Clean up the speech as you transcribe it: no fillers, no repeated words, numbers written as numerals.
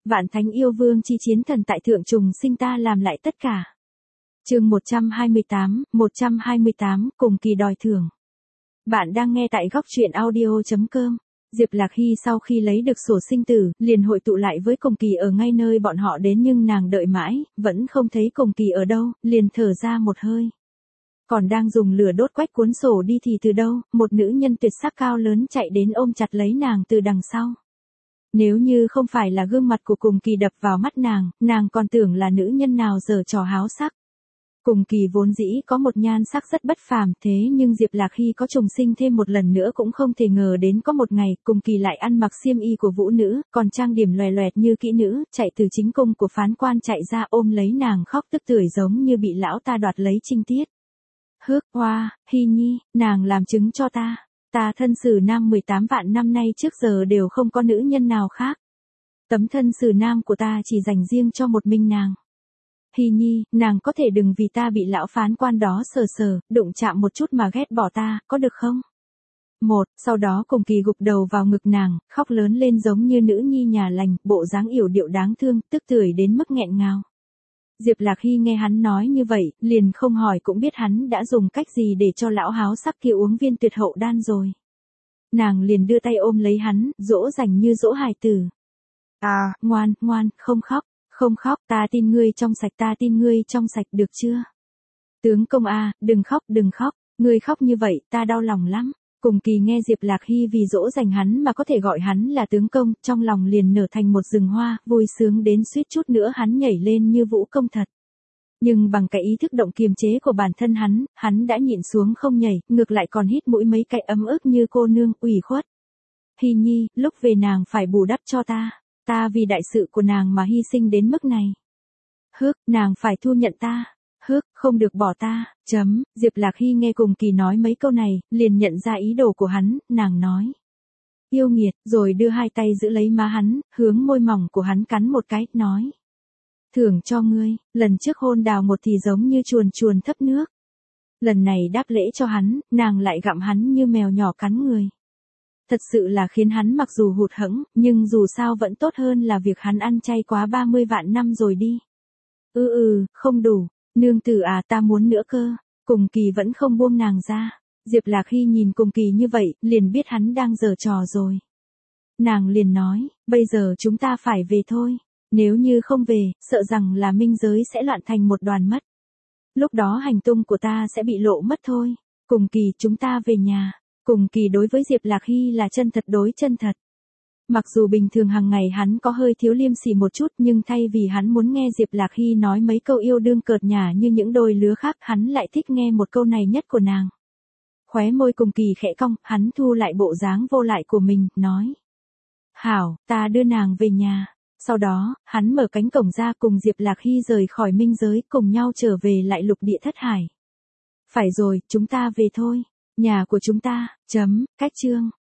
Vạn thánh yêu vương chi chiến thần tại thượng trùng sinh ta làm lại tất cả. Chương 128, cùng kỳ đòi thưởng. Bạn đang nghe tại góc truyện audio.com. Diệp Lạc Hy sau khi lấy được sổ sinh tử, liền hội tụ lại với Cùng Kỳ ở ngay nơi bọn họ đến, nhưng nàng đợi mãi, vẫn không thấy Cùng Kỳ ở đâu, liền thở ra một hơi. Còn đang dùng lửa đốt quách cuốn sổ đi thì từ đâu, một nữ nhân tuyệt sắc cao lớn chạy đến ôm chặt lấy nàng từ đằng sau. Nếu như không phải là gương mặt của Cùng Kỳ đập vào mắt nàng còn tưởng là nữ nhân nào giở trò háo sắc. Cùng Kỳ vốn dĩ có một nhan sắc rất bất phàm, thế nhưng Diệp Lạc Hy có trùng sinh thêm một lần nữa cũng không thể ngờ đến có một ngày, Cùng Kỳ lại ăn mặc xiêm y của vũ nữ, còn trang điểm loè loẹt như kỹ nữ, chạy từ chính cung của phán quan chạy ra ôm lấy nàng khóc tức tưởi giống như bị lão ta đoạt lấy trinh tiết. Hước hoa, Hy nhi, nàng làm chứng cho ta thân sử nam 18 vạn năm nay trước giờ đều không có nữ nhân nào khác. Tấm thân sử nam của ta chỉ dành riêng cho một mình nàng. Hy nhi, nàng có thể đừng vì ta bị lão phán quan đó sờ, đụng chạm một chút mà ghét bỏ ta, có được không? Sau đó Cùng Kỳ gục đầu vào ngực nàng, khóc lớn lên giống như nữ nhi nhà lành, bộ dáng yểu điệu đáng thương, tức tưởi đến mức nghẹn ngào. Diệp Lạc Hy nghe hắn nói như vậy, liền không hỏi cũng biết hắn đã dùng cách gì để cho lão háo sắc kia uống viên tuyệt hậu đan rồi. Nàng liền đưa tay ôm lấy hắn, dỗ dành như dỗ hài tử. Ngoan, không khóc, ta tin ngươi trong sạch được chưa? Tướng công đừng khóc, ngươi khóc như vậy, ta đau lòng lắm. Cùng Kỳ nghe Diệp Lạc Hy vì dỗ dành hắn mà có thể gọi hắn là tướng công, trong lòng liền nở thành một rừng hoa, vui sướng đến suýt chút nữa hắn nhảy lên như vũ công thật. Nhưng bằng cái ý thức động kiềm chế của bản thân hắn đã nhịn xuống không nhảy, ngược lại còn hít mũi mấy cái ấm ức như cô nương, ủy khuất. Hy nhi, lúc về nàng phải bù đắp cho ta vì đại sự của nàng mà hy sinh đến mức này. Nàng phải thu nhận ta. Không được bỏ ta. Diệp Lạc Hy nghe Cùng Kỳ nói mấy câu này, liền nhận ra ý đồ của hắn, nàng nói. Yêu nghiệt, rồi đưa hai tay giữ lấy má hắn, hướng môi mỏng của hắn cắn một cái, nói. Thưởng cho ngươi, lần trước hôn đào một thì giống như chuồn thấp nước. Lần này đáp lễ cho hắn, nàng lại gặm hắn như mèo nhỏ cắn người. Thật sự là khiến hắn mặc dù hụt hẫng, nhưng dù sao vẫn tốt hơn là việc hắn ăn chay quá 30 vạn năm rồi đi. Không đủ. Nương tử ta muốn nữa cơ. Cùng Kỳ vẫn không buông nàng ra. Diệp Lạc Hy nhìn Cùng Kỳ như vậy, liền biết hắn đang giở trò rồi. Nàng liền nói, bây giờ chúng ta phải về thôi. Nếu như không về, sợ rằng là minh giới sẽ loạn thành một đoàn mất. Lúc đó hành tung của ta sẽ bị lộ mất thôi. Cùng Kỳ, chúng ta về nhà. Cùng Kỳ đối với Diệp Lạc Hy là chân thật đối chân thật. Mặc dù bình thường hàng ngày hắn có hơi thiếu liêm sỉ một chút, nhưng thay vì hắn muốn nghe Diệp Lạc Hy nói mấy câu yêu đương cợt nhả như những đôi lứa khác, hắn lại thích nghe một câu này nhất của nàng. Khóe môi Cùng Kỳ khẽ cong, hắn thu lại bộ dáng vô lại của mình, nói. Hảo, ta đưa nàng về nhà. Sau đó, hắn mở cánh cổng ra cùng Diệp Lạc Hy rời khỏi minh giới, cùng nhau trở về lại lục địa thất hải. Phải rồi, chúng ta về thôi. Nhà của chúng ta. Cách chương.